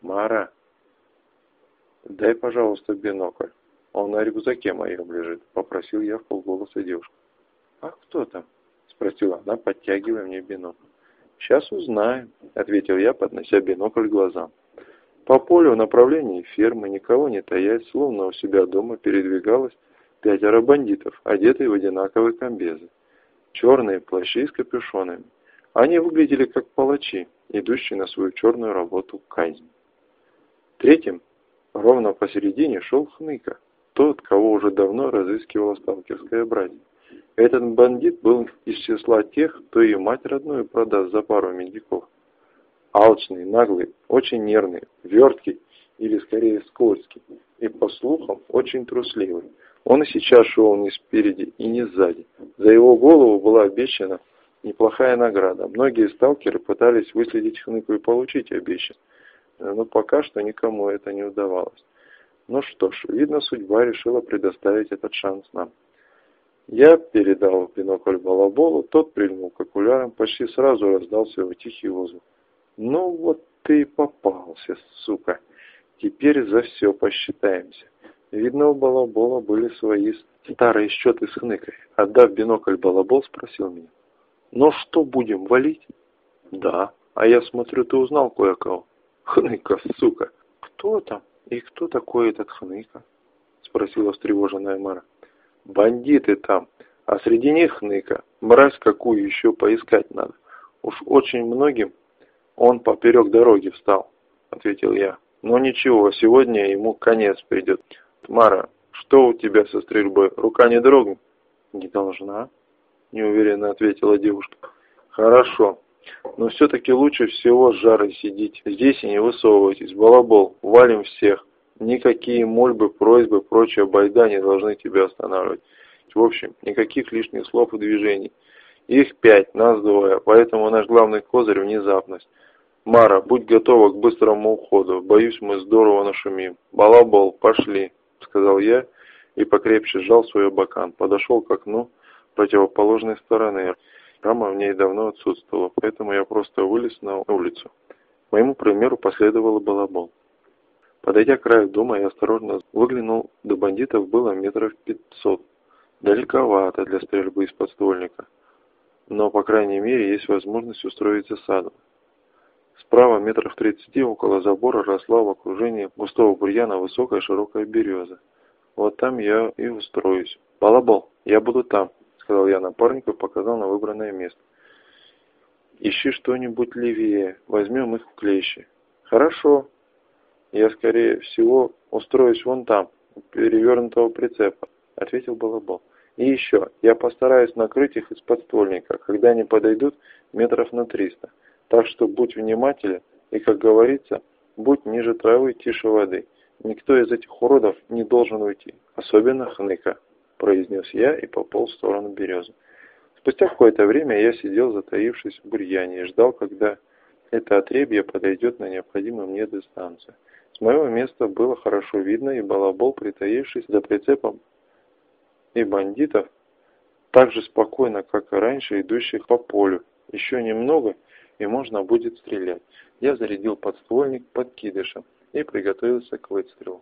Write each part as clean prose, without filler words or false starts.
Мара, дай, пожалуйста, бинокль. Он на рюкзаке моем лежит, попросил я вполголоса девушку. А кто там? Спросила она, подтягивая мне бинокль. Сейчас узнаем, ответил я, поднося бинокль к глазам. По полю в направлении фермы, никого не таясь, словно у себя дома передвигалось 5 бандитов, одетые в одинаковые комбезы. Черные плащи с капюшонами. Они выглядели как палачи, идущие на свою черную работу казнь. Третьим, ровно посередине, шел Хныка, тот, кого уже давно разыскивала сталкерская братья. Этот бандит был из числа тех, кто и мать родную продаст за пару медиков. Алчный, наглый, очень нервный, верткий или скорее скользкий, и, по слухам, очень трусливый. Он и сейчас шел не спереди и не сзади. За его голову была обещана неплохая награда. Многие сталкеры пытались выследить Хныку и получить обещанное, но пока что никому это не удавалось. Ну что ж, видно, судьба решила предоставить этот шанс нам. Я передал бинокль Балаболу, тот прильнул к окулярам, почти сразу раздался его тихий воздух. Ну вот ты и попался, сука. Теперь за все посчитаемся. Видно, у Балабола были свои старые счеты с Хныкой. Отдав бинокль, Балабол спросил меня. Ну что, будем валить? Да. А я смотрю, ты узнал кое-кого. Хныка, сука. Кто там? И кто такой этот Хныка? Спросила встревоженная Мара. Бандиты там, а среди них Хныка. Мразь какую еще поискать надо. Уж очень многим он поперек дороги встал, ответил я. Но ничего, сегодня ему конец придет. Мара, что у тебя со стрельбой? Рука не дрогнет? Не должна, неуверенно ответила девушка. Хорошо, но все-таки лучше всего с жарой сидеть здесь и не высовывайтесь. Балабол, валим всех. Никакие мольбы, просьбы, прочая байда не должны тебя останавливать. В общем, никаких лишних слов и движений. Их 5, нас 2, поэтому наш главный козырь – внезапность. Мара, будь готова к быстрому уходу. Боюсь, мы здорово нашумим. Балабол, пошли, сказал я и покрепче сжал свой абакан. Подошел к окну противоположной стороны. Рама в ней давно отсутствовала, поэтому я просто вылез на улицу. К моему примеру последовал Балабол. Подойдя к краю дома, я осторожно выглянул. До бандитов было метров 500. Далековато для стрельбы из подствольника. Но, по крайней мере, есть возможность устроить засаду. Справа метров 30 около забора росла в окружении густого бурьяна высокая широкая береза. Вот там я и устроюсь. Балабол, я буду там, сказал я напарнику и показал на выбранное место. Ищи что-нибудь левее, возьмем их в клещи. Хорошо. Я, скорее всего, устроюсь вон там, у перевернутого прицепа, ответил Балабол. И еще, я постараюсь накрыть их из подствольника, когда они подойдут метров на 300. Так что будь внимателен и, как говорится, будь ниже травы, тише воды. Никто из этих уродов не должен уйти, особенно Хныка, произнес я и пополз в сторону березы. Спустя какое-то время я сидел, затаившись в бурьяне, и ждал, когда это отребье подойдет на необходимую мне дистанцию. С моего места было хорошо видно, и Балабол, притаившись за прицепом, и бандитов, так же спокойно, как и раньше, идущих по полю. Еще немного, и можно будет стрелять. Я зарядил подствольник подкидышем и приготовился к выстрелу.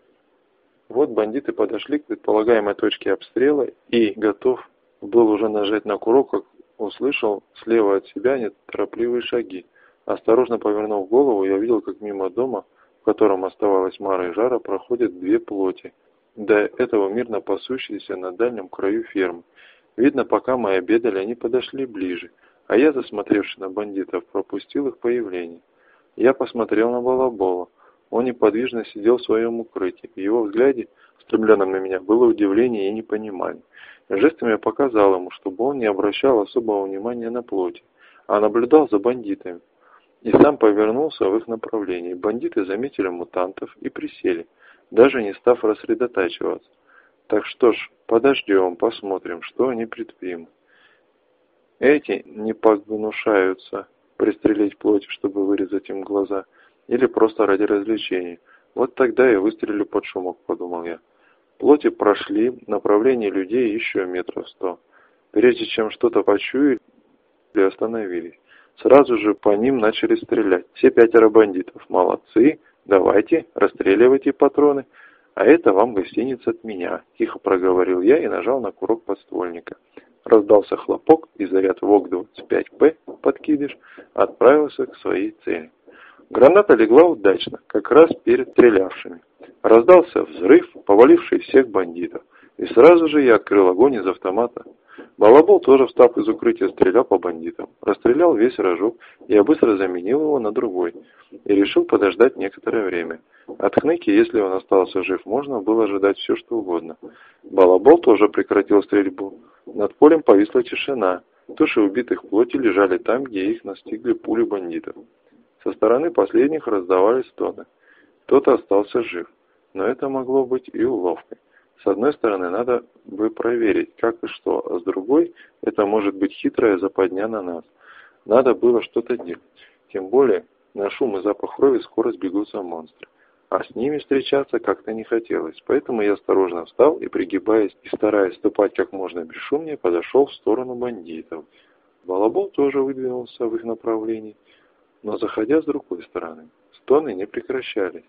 Вот бандиты подошли к предполагаемой точке обстрела и готов был уже нажать на курок, как услышал слева от себя неторопливые шаги. Осторожно повернув голову, я видел, как мимо дома, в котором оставалась Мара и Жара, проходят 2 плоти, до этого мирно пасущиеся на дальнем краю фермы. Видно, пока мы обедали, они подошли ближе, а я, засмотревшись на бандитов, пропустил их появление. Я посмотрел на Балабола. Он неподвижно сидел в своем укрытии. В его взгляде, устремленном на меня, было удивление и непонимание. Жестами я показал ему, чтобы он не обращал особого внимания на плоти, а наблюдал за бандитами. И сам повернулся в их направлении. Бандиты заметили мутантов и присели, даже не став рассредотачиваться. Так что ж, подождем, посмотрим, что они предпримут. Эти не погнушаются пристрелить плоть, чтобы вырезать им глаза, или просто ради развлечения. Вот тогда и выстрелю под шумок, подумал я. Плоти прошли в направлении людей еще метров 100. Прежде чем что-то почуяли, остановились. Сразу же по ним начали стрелять. Все 5 бандитов. Молодцы, «Давайте, расстреливайте патроны, а это вам гостиница от меня», – тихо проговорил я и нажал на курок подствольника. Раздался хлопок, и заряд ВОК-25П, подкидыш, отправился к своей цели. Граната легла удачно, как раз перед стрелявшими. Раздался взрыв, поваливший всех бандитов, и сразу же я открыл огонь из автомата. Балабол, тоже встав из укрытия, стрелял по бандитам. Расстрелял весь рожок, я быстро заменил его на другой и решил подождать некоторое время. От Хныки, если он остался жив, можно было ожидать все, что угодно. Балабол тоже прекратил стрельбу. Над полем повисла тишина. Туши убитых плоти лежали там, где их настигли пули бандитов. Со стороны последних раздавались стоны. Кто-то остался жив, но это могло быть и уловкой. С одной стороны, надо бы проверить, как и что, а с другой, это может быть хитрая западня на нас. Надо было что-то делать. Тем более, на шум и запах крови скоро сбегутся монстры. А с ними встречаться как-то не хотелось, поэтому я осторожно встал и, пригибаясь и стараясь ступать как можно бесшумнее, подошел в сторону бандитов. Балабол тоже выдвинулся в их направлении, но заходя с другой стороны. Стоны не прекращались.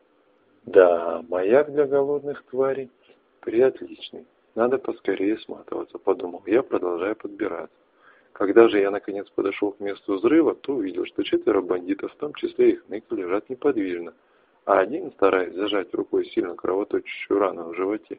Да, маяк для голодных тварей приотличный. Надо поскорее сматываться, подумал я, продолжая подбираться. Когда же я наконец подошел к месту взрыва, то увидел, что 4 бандитов, в том числе и Хныка, лежат неподвижно, а один, стараясь зажать рукой сильно кровоточащую рану в животе,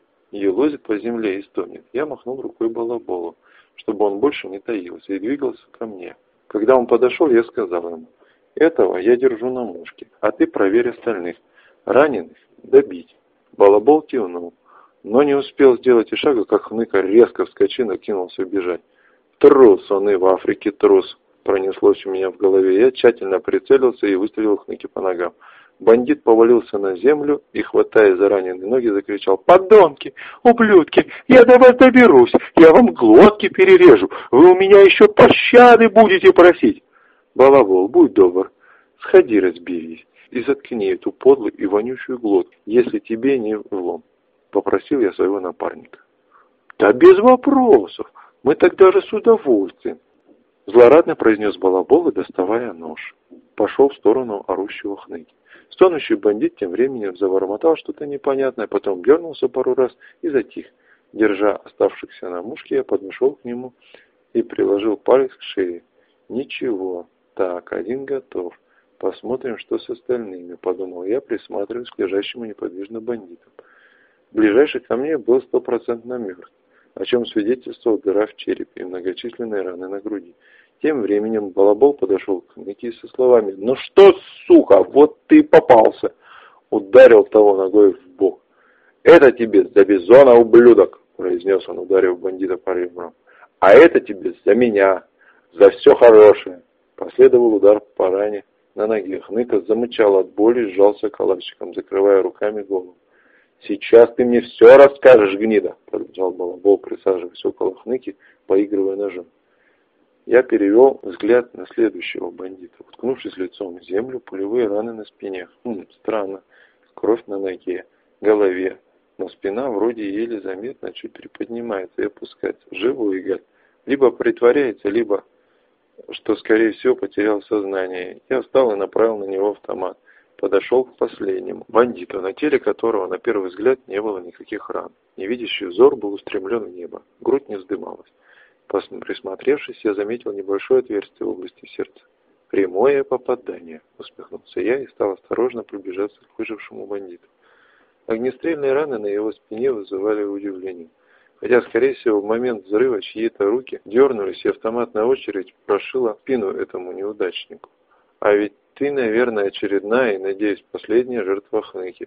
елозит по земле и стонет. Я махнул рукой Балаболу, чтобы он больше не таился, и двигался ко мне. Когда он подошел, я сказал ему: «Этого я держу на мушке, а ты проверь остальных. Раненых добить». Балабол кивнул, но не успел сделать и шага, как Хныка резко вскочил и кинулся бежать. «Трус он и в Африке трус», пронеслось у меня в голове. Я тщательно прицелился и выстрелил Хныке по ногам. Бандит повалился на землю и, хватая за раненые ноги, закричал: «Подонки! Ублюдки! Я до вас доберусь! Я вам глотки перережу! Вы у меня еще пощады будете просить!» «Балабол, будь добр, сходи разберись и заткни эту подлую и вонючую глотку, если тебе не влом», — попросил я своего напарника. «Да без вопросов! Мы тогда же с удовольствием!» — злорадно произнес Балабол и, доставая нож, пошел в сторону орущего Хныки. Стонущий бандит тем временем забормотал что-то непонятное, потом дернулся пару раз и затих. Держа оставшихся на мушке, я подошел к нему и приложил палец к шее. «Ничего, так, один готов. Посмотрим, что с остальными», — подумал я, присматриваясь к лежащему неподвижно бандиту. Ближайший ко мне был 100% мертв, о чем свидетельствовал дыра в черепе и многочисленные раны на груди. Тем временем Балабол подошел к Хныке со словами: «Ну что, сука, вот ты попался!» Ударил того ногой в бок. «Это тебе за бизона, ублюдок!» произнес он, ударив бандита по ребрам. «А это тебе за меня, за все хорошее!» Последовал удар по ране на ноге. Хныка замычал от боли и сжался калачиком, закрывая руками голову. «Сейчас ты мне все расскажешь, гнида!» продолжал Балабол, присаживаясь около Хныки, поигрывая ножом. Я перевел взгляд на следующего бандита. Уткнувшись лицом в землю, пулевые раны на спине. Странно. Кровь на ноге, голове. Но спина вроде еле заметно чуть приподнимается и опускается. Живой гад. Либо притворяется, либо, что скорее всего, потерял сознание. Я встал и направил на него автомат. Подошел к последнему бандиту, на теле которого на первый взгляд не было никаких ран. Невидящий взор был устремлен в небо. Грудь не вздымалась. Присмотревшись, я заметил небольшое отверстие в области сердца. «Прямое попадание», — усмехнулся я и стал осторожно приближаться к выжившему бандиту. Огнестрельные раны на его спине вызывали удивление. Хотя, скорее всего, в момент взрыва чьи-то руки дернулись, и автоматная очередь прошила спину этому неудачнику. «А ведь ты, наверное, очередная и, надеюсь, последняя жертва Хныки.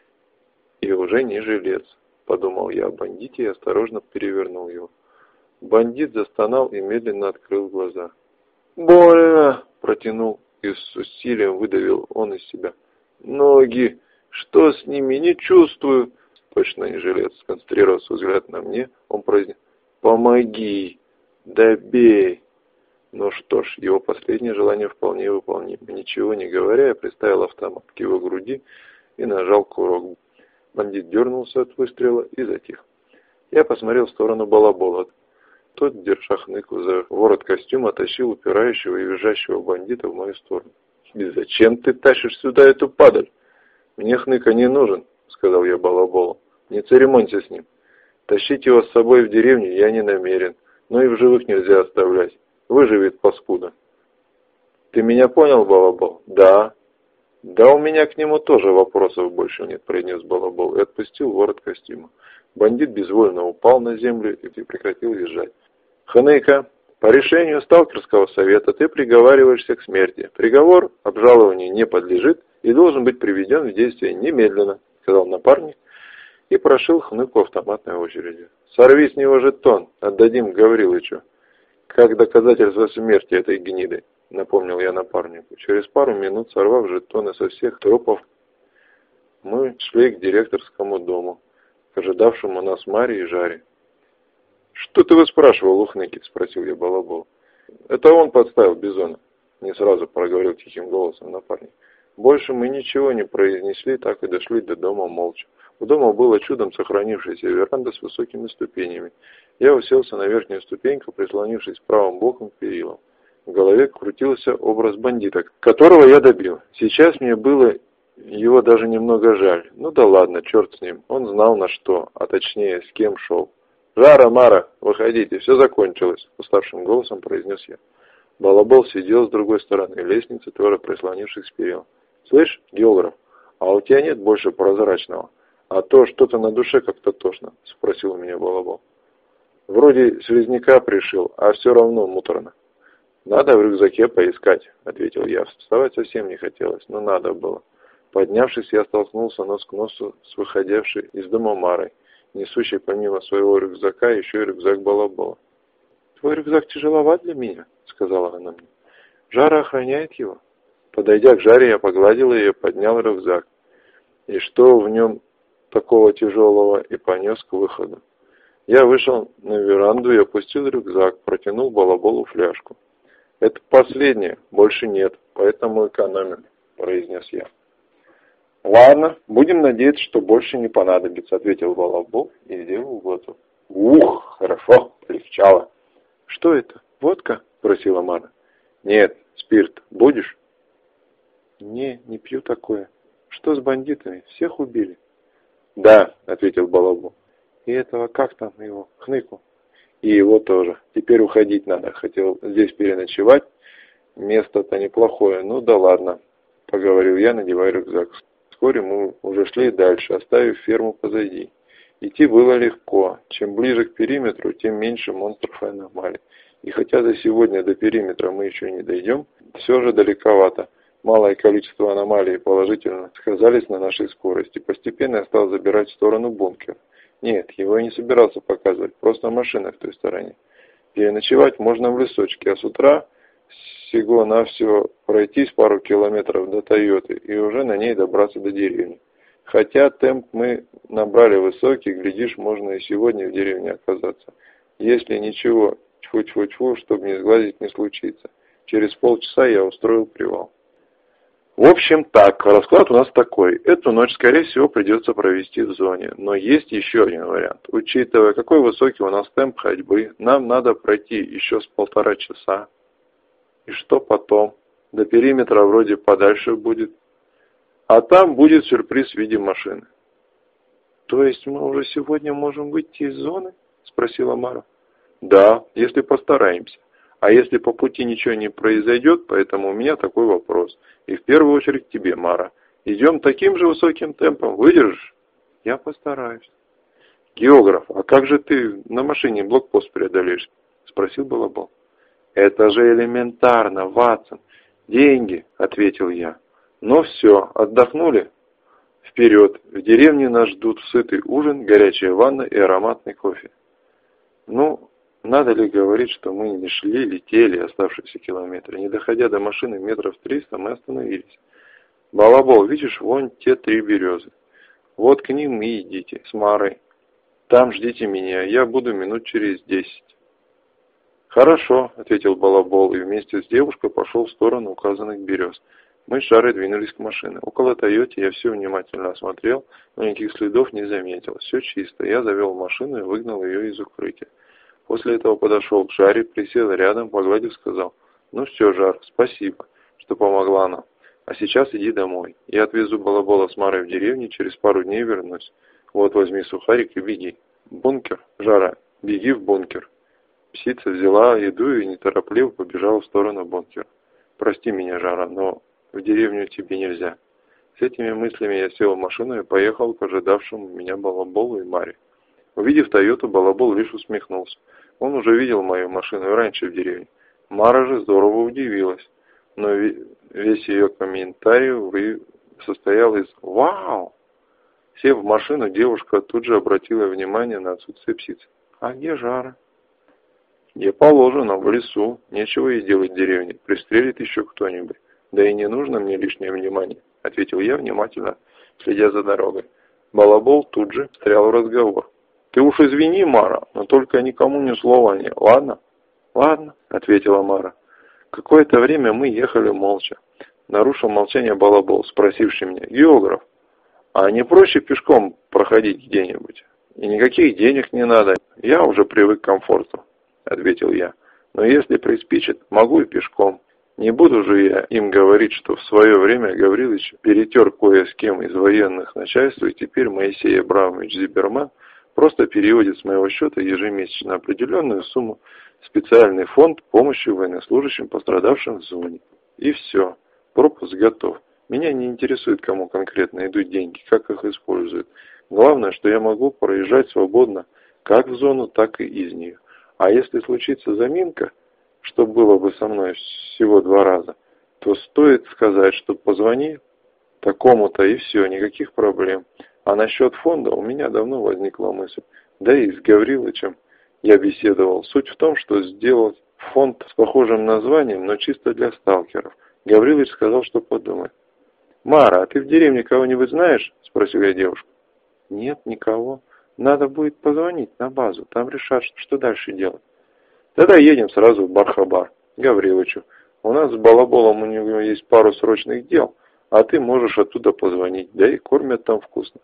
И уже не жилец», — подумал я о бандите и осторожно перевернул его. Бандит застонал и медленно открыл глаза. «Больно!» — протянул и с усилием выдавил он из себя. «Ноги! Что с ними? Не чувствую!» Точно не жилец. Сконцентрировав взгляд на мне, он произнес: «Помоги! Добей!» Ну что ж, его последнее желание вполне выполнимо. Ничего не говоря, я приставил автомат к его груди и нажал курок. Бандит дернулся от выстрела и затих. Я посмотрел в сторону Балабола. Тот, держа Хныку за ворот костюма, тащил упирающего и визжащего бандита в мою сторону. «И зачем ты тащишь сюда эту падаль? Мне хныка не нужен», — сказал я Балаболу. «Не церемонься с ним. Тащить его с собой в деревню я не намерен, но и в живых нельзя оставлять. Выживет паскуда». «Ты меня понял, Балабол?» «Да». «Да у меня к нему тоже вопросов больше нет», — произнес Балабол и отпустил ворот костюма. Бандит безвольно упал на землю и прекратил визжать. «Хныка, по решению сталкерского совета ты приговариваешься к смерти. Приговор обжалованию не подлежит и должен быть приведен в действие немедленно», — сказал напарник и прошил Хныку автоматной очередью. «Сорви с него жетон, отдадим Гаврилычу, как доказательство смерти этой гниды», — напомнил я напарнику. Через пару минут, сорвав жетоны со всех трупов, мы шли к директорскому дому, к ожидавшему нас Маре и Жаре. «Что ты выспрашивал у Хныки?» — спросил я Балабол. «Это он подставил Бизона», — не сразу проговорил тихим голосом напарник. Больше мы ничего не произнесли, так и дошли до дома молча. У дома была чудом сохранившаяся веранда с высокими ступенями. Я уселся на верхнюю ступеньку, прислонившись правым боком к перилам. В голове крутился образ бандита, которого я добил. Сейчас мне было его даже немного жаль. Ну да ладно, черт с ним. Он знал на что, а точнее, с кем шел. «Жара, Мара, выходите, все закончилось», — уставшим голосом произнес я. Балабол сидел с другой стороны лестницы, тоже прислонившись к перилам. «Слышь, географ, а у тебя нет больше прозрачного? А то что-то на душе как-то тошно», — спросил у меня Балабол. «Вроде слизняка пришил, а все равно муторно». «Надо в рюкзаке поискать», — ответил я. Вставать совсем не хотелось, но надо было. Поднявшись, я столкнулся нос к носу с выходившей из дома Марой, несущей помимо своего рюкзака еще и рюкзак Балабола. «Твой рюкзак тяжеловат для меня», — сказала она мне. «Жара охраняет его». Подойдя к Жаре, я погладил ее и поднял рюкзак. И что в нем такого тяжелого, и понес к выходу. Я вышел на веранду и опустил рюкзак, протянул Балаболу фляжку. «Это последнее, больше нет, поэтому экономим», — произнес я. «Ладно, будем надеяться, что больше не понадобится», — ответил Балабол и сделал глоток. «Ух, хорошо, полегчало». «Что это, водка?» — спросила Мара. «Нет, спирт. Будешь?» Не пью такое. Что с бандитами? Всех убили?» «Да», — ответил Балабол. «И этого, как там его, Хныку?» «И его тоже. Теперь уходить надо. Хотел здесь переночевать. Место-то неплохое. Ну да ладно», — поговорил я, надевая рюкзак. Вскоре мы уже шли дальше, оставив ферму позади. Идти было легко. Чем ближе к периметру, тем меньше монстров и аномалий. И хотя за сегодня до периметра мы еще не дойдем, все же далековато. Малое количество аномалий положительно сказались на нашей скорости. Постепенно я стал забирать в сторону бункера. Нет, его я не собирался показывать, просто машина в той стороне. Переночевать можно в лесочке, а с утра всего-навсего пройтись пару километров до Тойоты и уже на ней добраться до деревни. Хотя темп мы набрали высокий, глядишь, можно и сегодня в деревне оказаться. Если ничего, тьфу-тьфу-тьфу, чтобы не сглазить, не случится. Через полчаса я устроил привал. В общем так, расклад у нас такой. Эту ночь, скорее всего, придется провести в зоне. Но есть еще один вариант. Учитывая, какой высокий у нас темп ходьбы, нам надо пройти еще с 1,5 часа. И что потом? До периметра вроде подальше будет. А там будет сюрприз в виде машины. «То есть мы уже сегодня можем выйти из зоны?» — спросила Мара. «Да, если постараемся. А если по пути ничего не произойдет, поэтому у меня такой вопрос. И в первую очередь тебе, Мара. Идем таким же высоким темпом. Выдержишь?» «Я постараюсь». «Географ, а как же ты на машине блокпост преодолеешь?» — спросил Балабол. «Это же элементарно, Ватсон. Деньги», — ответил я. «Ну все, отдохнули? Вперед! В деревне нас ждут сытый ужин, горячая ванна и ароматный кофе». Ну, надо ли говорить, что мы не шли, летели оставшиеся километры. Не доходя до машины метров 300, мы остановились. «Балабол, видишь, вон те 3 березы. Вот к ним и идите, с Марой. Там ждите меня, я буду минут через 10. «Хорошо», — ответил Балабол и вместе с девушкой пошел в сторону указанных берез. Мы с Жарой двинулись к машине. Около Тойоты я все внимательно осмотрел, но никаких следов не заметил. Все чисто. Я завел машину и выгнал ее из укрытия. После этого подошел к Жаре, присел рядом, погладив, сказал: «Ну все, Жар, спасибо, что помогла нам. А сейчас иди домой. Я отвезу Балабола с Марой в деревню, через пару дней вернусь. Вот возьми сухарик и беги. Бункер, Жара, беги в бункер. Псица взяла еду и неторопливо побежала в сторону бункера. Прости меня, Жара, но в деревню тебе нельзя. С этими мыслями я сел в машину и поехал к ожидавшему меня Балаболу и Маре. Увидев Тойоту, Балабол лишь усмехнулся. Он уже видел мою машину и раньше в деревне. Мара же здорово удивилась, но весь ее комментарий состоял из «Вау!». Сев в машину, девушка тут же обратила внимание на отсутствие птицы. «А где Жара?» «Где положено, в лесу. Нечего ей делать в деревне. Пристрелит еще кто-нибудь. Да и не нужно мне лишнее внимание», — ответил я, внимательно следя за дорогой. Балабол тут же встрял в разговор. «Ты уж извини, Мара, но только никому ни слова не, ладно?» «Ладно», — ответила Мара. Какое-то время мы ехали молча. Нарушил молчание Балабол, спросивший меня: «Географ, а не проще пешком проходить где-нибудь? И никаких денег не надо, я уже привык к комфорту», — ответил я. «Но если приспичит, могу и пешком. Не буду же я им говорить, что в свое время Гаврилович перетер кое с кем из военных начальств, и теперь Моисей Абрамович Зиберман просто переводит с моего счета ежемесячно определенную сумму в специальный фонд помощи военнослужащим, пострадавшим в зоне. И все. Пропуск готов. Меня не интересует, кому конкретно идут деньги, как их используют. Главное, что я могу проезжать свободно как в зону, так и из нее. А если случится заминка, что было бы со мной всего 2 раза, то стоит сказать, что позвони такому-то и все, никаких проблем. А насчет фонда у меня давно возникла мысль. Да и с Гавриловичем я беседовал. Суть в том, что сделать фонд с похожим названием, но чисто для сталкеров. Гаврилович сказал, что подумает. «Мара, а ты в деревне кого-нибудь знаешь?» – спросил я девушку. «Нет, никого. Надо будет позвонить на базу, там решат, что дальше делать». «Тогда едем сразу в Бархабар, Гавриловичу. У нас с Балаболом у него есть пару срочных дел, а ты можешь оттуда позвонить, да и кормят там вкусно».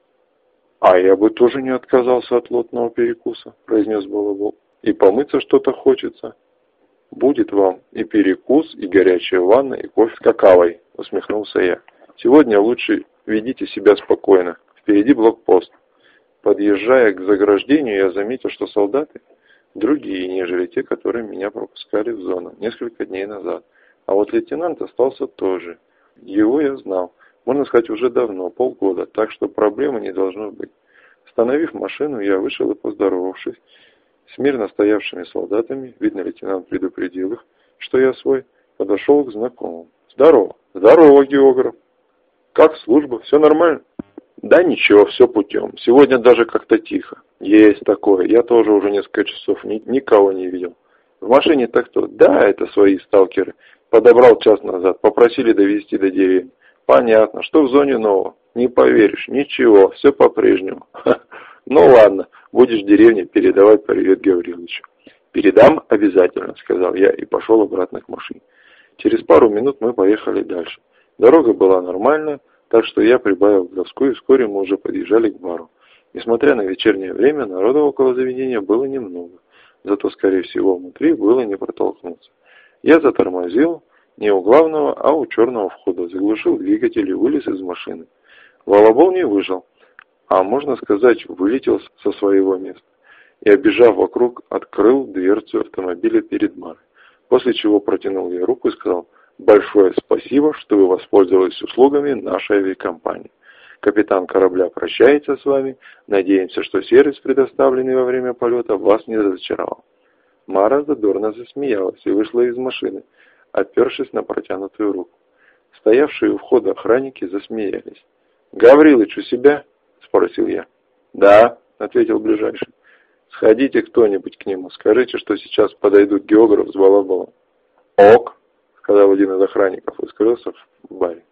«А я бы тоже не отказался от лотного перекуса», – произнес Балабол. «И помыться что-то хочется». «Будет вам и перекус, и горячая ванна, и кофе с какавой», – усмехнулся я. «Сегодня лучше ведите себя спокойно. Впереди блокпост». Подъезжая к заграждению, я заметил, что солдаты другие, нежели те, которые меня пропускали в зону несколько дней назад. А вот лейтенант остался тоже. Его я знал, можно сказать, уже давно, полгода, так что проблемы не должно быть. Остановив машину, я вышел и, поздоровавшись с мирно стоявшими солдатами, видно, лейтенант предупредил их, что я свой, подошел к знакомому. «Здорово!» «Здорово, географ!» «Как служба? Все нормально?» «Да ничего, все путем. Сегодня даже как-то тихо». «Есть такое. Я тоже уже несколько часов никого не видел». «В машине-то кто?» «Да, это свои сталкеры. Подобрал час назад. Попросили довезти до деревни». «Понятно. Что в зоне нового?» «Не поверишь. Ничего. Все по-прежнему». «Ну ладно. Будешь в деревне, передавай привет Гавриловичу». «Передам обязательно», — сказал я и пошел обратно к машине. Через пару минут мы поехали дальше. Дорога была нормальная, так что я прибавил газку, и вскоре мы уже подъезжали к бару. Несмотря на вечернее время, народа около заведения было немного. Зато, скорее всего, внутри было не протолкнуться. Я затормозил не у главного, а у черного входа, заглушил двигатель и вылез из машины. Балабол не выжил, а, можно сказать, вылетел со своего места. И, обежав вокруг, открыл дверцу автомобиля перед Марой. После чего протянул ей руку и сказал: «Большое спасибо, что вы воспользовались услугами нашей авиакомпании. Капитан корабля прощается с вами. Надеемся, что сервис, предоставленный во время полета, вас не разочаровал». Мара задорно засмеялась и вышла из машины, опершись на протянутую руку. Стоявшие у входа охранники засмеялись. «Гаврилыч у себя?» – спросил я. «Да», – ответил ближайший. «Сходите кто-нибудь к нему, скажите, что сейчас подойдут географ с Балаболом». «Ок», — сказал один из охранников и скрылся в баре.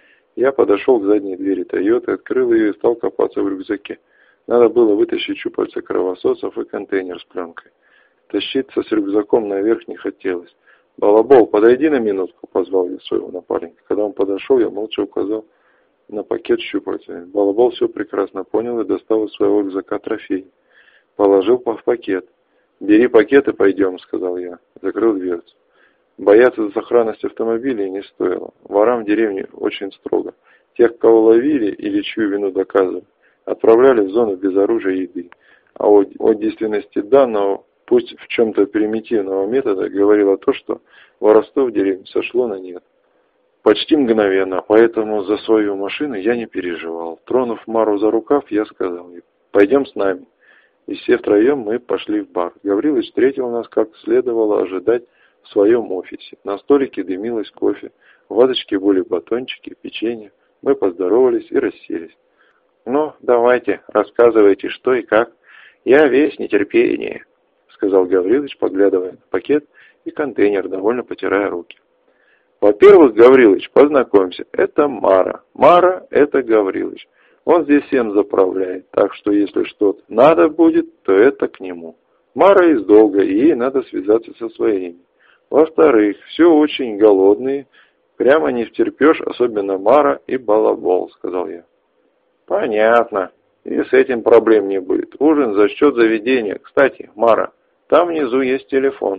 Я подошел к задней двери Тойоты, открыл ее и стал копаться в рюкзаке. Надо было вытащить щупальца кровососов и контейнер с пленкой. Тащиться с рюкзаком наверх не хотелось. «Балабол, подойди на минутку», — позвал я своего напарника. Когда он подошел, я молча указал на пакет с щупальцами. Балабол все прекрасно понял и достал из своего рюкзака трофей. Положил в пакет. «Бери пакет и пойдем», — сказал я. Закрыл дверцу. Бояться за сохранность автомобилей не стоило. Ворам в деревне очень строго. Тех, кого ловили или чью вину доказывали, отправляли в зону без оружия и еды. А о действенности данного, пусть в чем-то примитивного метода, говорило то, что воровство в деревне сошло на нет. Почти мгновенно, поэтому за свою машину я не переживал. Тронув Мару за рукав, я сказал ей: «Пойдем с нами». И все втроем мы пошли в бар. Гаврилыч встретил нас, как следовало ожидать, в своем офисе. На столике дымилось кофе, в вазочке были батончики, печенье. Мы поздоровались и расселись. «Ну, давайте, рассказывайте, что и как. Я весь нетерпение», — сказал Гаврилыч, поглядывая на пакет и контейнер, довольно потирая руки. «Во-первых, Гаврилыч, познакомься, это Мара. Мара — это Гаврилыч. Он здесь всем заправляет, так что если что-то надо будет, то это к нему. Мара из долга, и ей надо связаться со своими. Во-вторых, все очень голодные, прямо не втерпешь, особенно Мара и Балабол», — сказал я. «Понятно. И с этим проблем не будет. Ужин за счет заведения. Кстати, Мара, там внизу есть телефон».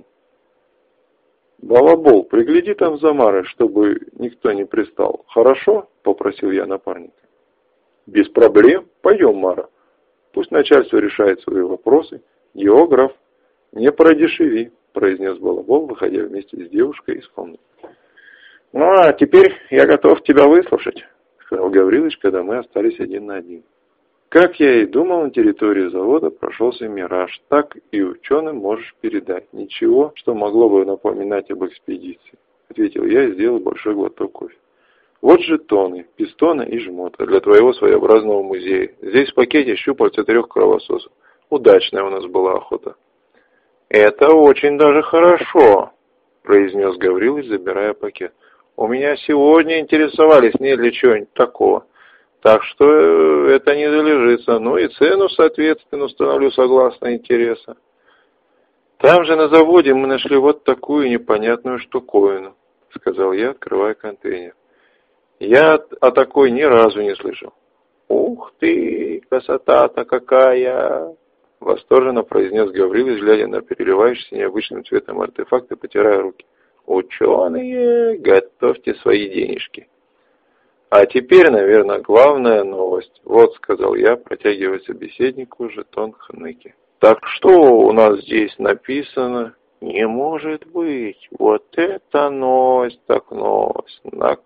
«Балабол, пригляди там за Марой, чтобы никто не пристал. Хорошо?» — попросил я напарника. «Без проблем. Пойдем, Мара. Пусть начальство решает свои вопросы. Географ, не продешеви», — произнес Балабол, выходя вместе с девушкой из комнаты. «Ну, а теперь я готов тебя выслушать», — сказал Гаврилыч, когда мы остались один на один. «Как я и думал, на территории завода прошелся мираж. Так и ученым можешь передать. Ничего, что могло бы напоминать об экспедиции», — ответил я и сделал большой глоток кофе. «Вот жетоны, пистоны и жмота для твоего своеобразного музея. Здесь в пакете щупальца 3 кровососов. Удачная у нас была охота». «Это очень даже хорошо», — произнес Гаврилыч, забирая пакет. «У меня сегодня интересовались, нет ли чего-нибудь такого. Так что это не залежится. Ну и цену, соответственно, установлю согласно интереса. Там же на заводе мы нашли вот такую непонятную штуковину», — сказал я, открывая контейнер. «Я о такой ни разу не слышал». «Ух ты, красота-то какая!» — восторженно произнес Гаврилыч, глядя на переливающийся необычным цветом артефакт и потирая руки. «Ученые, готовьте свои денежки». «А теперь, наверное, главная новость. Вот», — сказал я, протягивая собеседнику жетон хныки. «Так что у нас здесь написано?» «Не может быть! Вот это новость, так новость!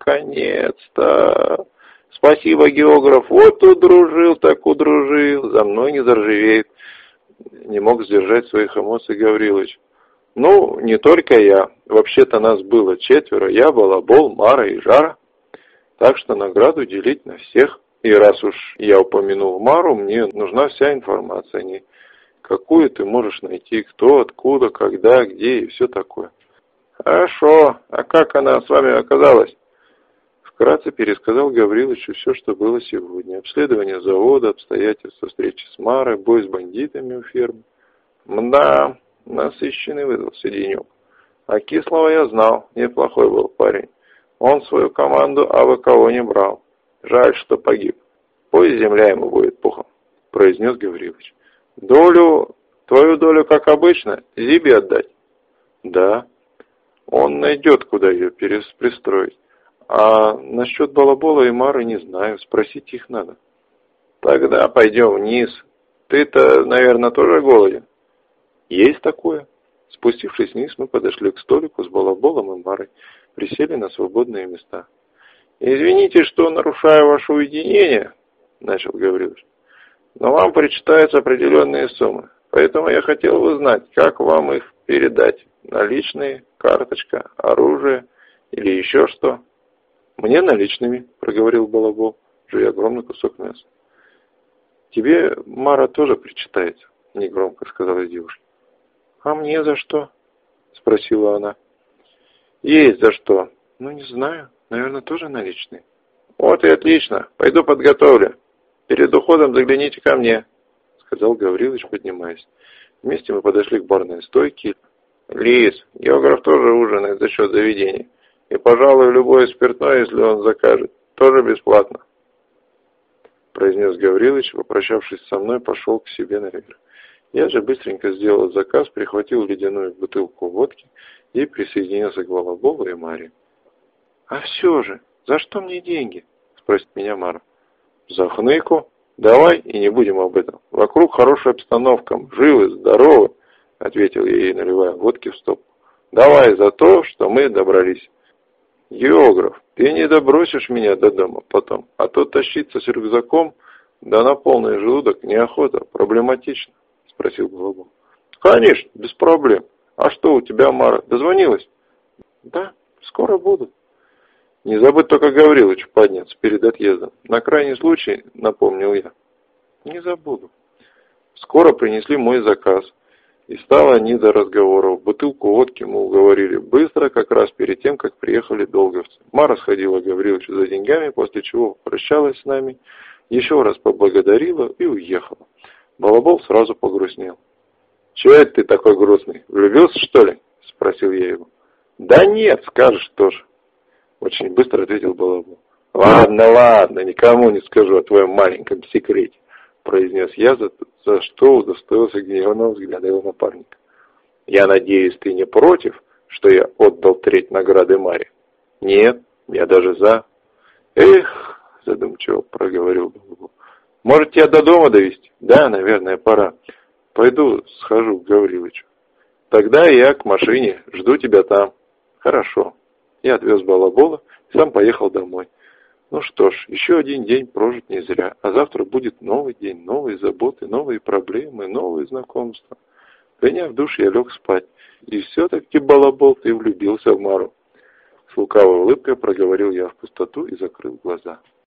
Наконец-то! Спасибо, географ! Вот удружил, так удружил! За мной не заржавеет!» Не мог сдержать своих эмоций Гаврилыч. «Ну, не только я. Вообще-то нас было 4. Я, Балабол, Мара и Жара. Так что награду делить на всех. И раз уж я упомянул Мару, мне нужна вся информация о ней. Какую ты можешь найти, кто, откуда, когда, где и все такое». «Хорошо. А как она с вами оказалась?» Вкратце пересказал Гаврилычу все, что было сегодня. Обследование завода, обстоятельства встречи с Марой, бой с бандитами у фермы. «Мда, насыщенный выдался денек. А Кислого я знал, неплохой был парень. Он свою команду абы кого не брал. Жаль, что погиб. Пусть земля ему будет пухом», — произнес Гаврилыч. «Твою долю, как обычно, Зибе отдать?» «Да. Он найдет, куда ее пристроить. А насчет Балабола и Мары не знаю, спросить их надо». «Тогда пойдем вниз. Ты-то, наверное, тоже голоден?» «Есть такое». Спустившись вниз, мы подошли к столику с Балаболом и Марой, присели на свободные места. «Извините, что нарушаю ваше уединение», — начал Гаврилыч, «но вам причитаются определенные суммы, поэтому я хотел бы знать, как вам их передать. Наличные, карточка, оружие или еще что?» «Мне наличными», — проговорил Балабол, жуя огромный кусок мяса. «Тебе Мара тоже причитается», — негромко сказала девушка. «А мне за что?» — спросила она. «Есть за что. Ну, не знаю. Наверное, тоже наличные». «Вот и отлично. Пойду подготовлю. Перед уходом загляните ко мне», — сказал Гаврилыч, поднимаясь. Вместе мы подошли к барной стойке. «Лис, географ тоже ужинает за счет заведения. И, пожалуй, любое спиртное, если он закажет, тоже бесплатно», — произнес Гаврилыч, попрощавшись со мной, пошел к себе наверх. Я же быстренько сделал заказ, прихватил ледяную бутылку водки И присоединился к Балаболу и Маре. «А все же, за что мне деньги?» — спросит меня Мара. «За хныку? Давай и не будем об этом. Вокруг хорошая обстановка, живы, здоровы», — ответил я ей, наливая водки в стопку. «Давай за то, что мы добрались». «Географ, ты не добросишь меня до дома потом, а то тащиться с рюкзаком, да на полный желудок неохота, проблематично», — спросил Балабол. «Конечно, без проблем. А что у тебя, Мара, дозвонилась?» «Да, скоро буду». «Не забудь только Гаврилычу подняться перед отъездом. На крайний случай», — напомнил я. «Не забуду». Скоро принесли мой заказ. И стало не до разговоров. Бутылку водки мы уговорили быстро, как раз перед тем, как приехали долговцы. Мара сходила к Гаврилычу за деньгами, после чего прощалась с нами, еще раз поблагодарила и уехала. Балабол сразу погрустнел. «Чего это ты такой грустный? Влюбился, что ли?» — спросил я его. «Да нет, скажешь тоже», — очень быстро ответил Балабол. «Ладно, ладно, никому не скажу о твоем маленьком секрете», — произнес я, за что удостоился гневного взгляда его напарника. «Я надеюсь, ты не против, что я отдал треть награды Маре?» «Нет, я даже за». «Эх», — задумчиво проговорил Балабол. «Может, тебя до дома довезти?» «Да, наверное, пора. Пойду схожу к Гаврилычу». «Тогда я к машине, жду тебя там». «Хорошо». Я отвез Балабола и сам поехал домой. Ну что ж, еще один день прожит не зря, а завтра будет новый день, новые заботы, новые проблемы, новые знакомства. Приняв душ, я лег спать. И все-таки, Балабол, ты влюбился в Мару. С лукавой улыбкой проговорил я в пустоту и закрыл глаза.